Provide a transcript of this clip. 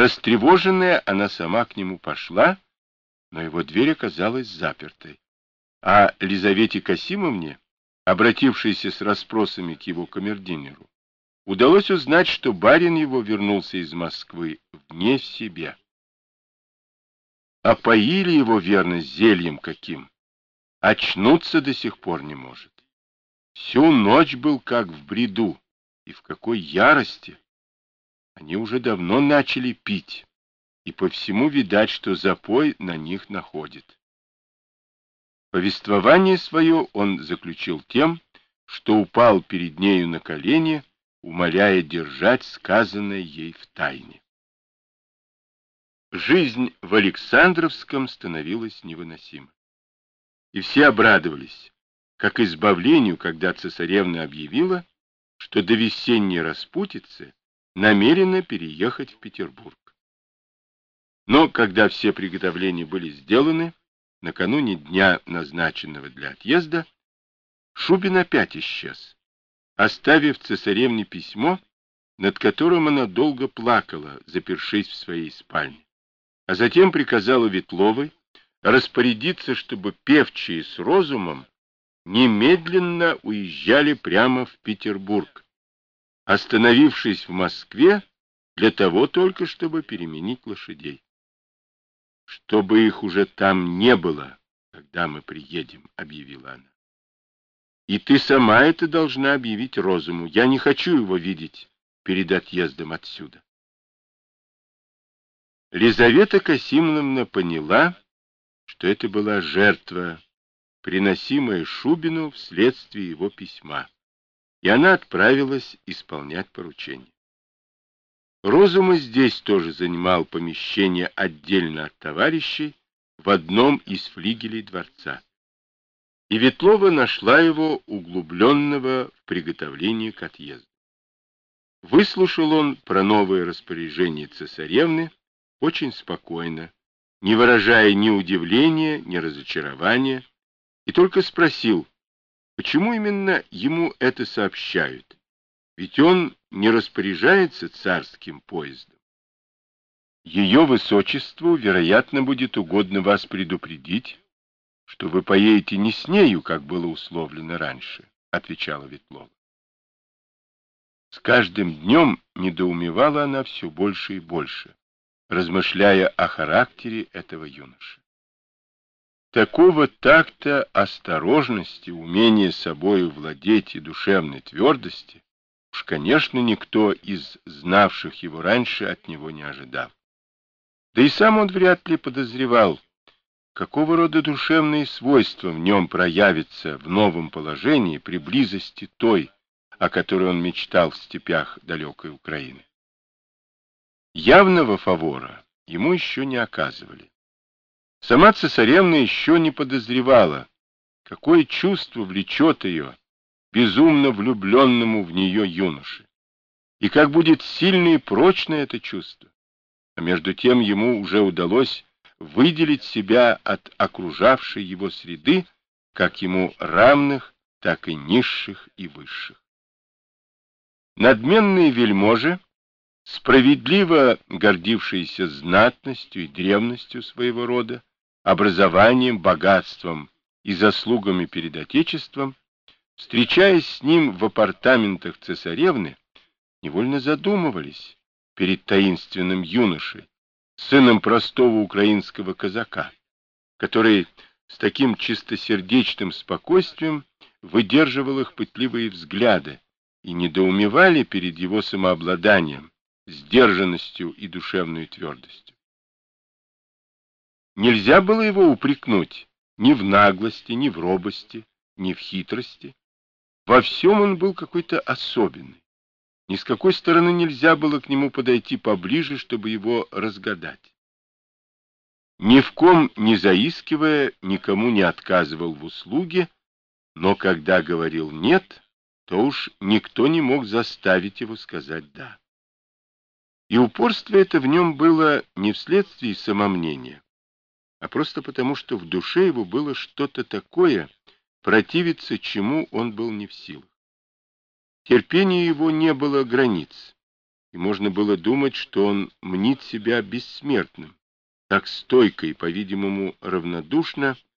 Растревоженная, она сама к нему пошла, но его дверь оказалась запертой. А Лизавете Касимовне, обратившейся с расспросами к его камердинеру, удалось узнать, что барин его вернулся из Москвы вне себя. Опоили его, верно, зельем каким. Очнуться до сих пор не может. Всю ночь был как в бреду. И в какой ярости! Они уже давно начали пить, и по всему видать, что запой на них находит. Повествование свое он заключил тем, что упал перед нею на колени, умоляя держать сказанное ей в тайне. Жизнь в Александровском становилась невыносима. И все обрадовались, как избавлению, когда цесаревна объявила, что до весенней распутицы намерена переехать в Петербург. Но когда все приготовления были сделаны, накануне дня, назначенного для отъезда, Шубин опять исчез, оставив цесаревне письмо, над которым она долго плакала, запершись в своей спальне, а затем приказала Ветловой распорядиться, чтобы певчие с Розумом немедленно уезжали прямо в Петербург, остановившись в Москве для того только, чтобы переменить лошадей. «Чтобы их уже там не было, когда мы приедем», — объявила она. «И ты сама это должна объявить Розуму. Я не хочу его видеть перед отъездом отсюда». Лизавета Касимовна поняла, что это была жертва, приносимая Шубину вследствие его письма, и она отправилась исполнять поручение. Розум и здесь тоже занимал помещение отдельно от товарищей в одном из флигелей дворца. И Ветлова нашла его углубленного в приготовлении к отъезду. Выслушал он про новое распоряжение цесаревны очень спокойно, не выражая ни удивления, ни разочарования, и только спросил, почему именно ему это сообщают, ведь он не распоряжается царским поездом. Ее высочеству, вероятно, будет угодно вас предупредить, что вы поедете не с нею, как было условлено раньше, отвечала Ветлова. С каждым днем недоумевала она все больше и больше, размышляя о характере этого юноши. Такого такта, осторожности, умения собою владеть и душевной твердости уж, конечно, никто из знавших его раньше от него не ожидал. Да и сам он вряд ли подозревал, какого рода душевные свойства в нем проявятся в новом положении при близости той, о которой он мечтал в степях далекой Украины. Явного фавора ему еще не оказывали. Сама цесаревна еще не подозревала, какое чувство влечет ее, безумно влюбленному в нее юноше, и как будет сильно и прочно это чувство. А между тем ему уже удалось выделить себя от окружавшей его среды, как ему равных, так и низших и высших. Надменные вельможи, справедливо гордившиеся знатностью и древностью своего рода, образованием, богатством и заслугами перед Отечеством, встречаясь с ним в апартаментах цесаревны, невольно задумывались перед таинственным юношей, сыном простого украинского казака, который с таким чистосердечным спокойствием выдерживал их пытливые взгляды, и недоумевали перед его самообладанием, сдержанностью и душевной твердостью. Нельзя было его упрекнуть ни в наглости, ни в робости, ни в хитрости. Во всем он был какой-то особенный. Ни с какой стороны нельзя было к нему подойти поближе, чтобы его разгадать. Ни в ком не заискивая, никому не отказывал в услуге, но когда говорил «нет», то уж никто не мог заставить его сказать «да». И упорство это в нем было не вследствие самомнения, а просто потому, что в душе его было что-то такое, противиться чему он был не в силах. Терпению его не было границ, и можно было думать, что он мнит себя бессмертным. Так стойко и, по-видимому, равнодушно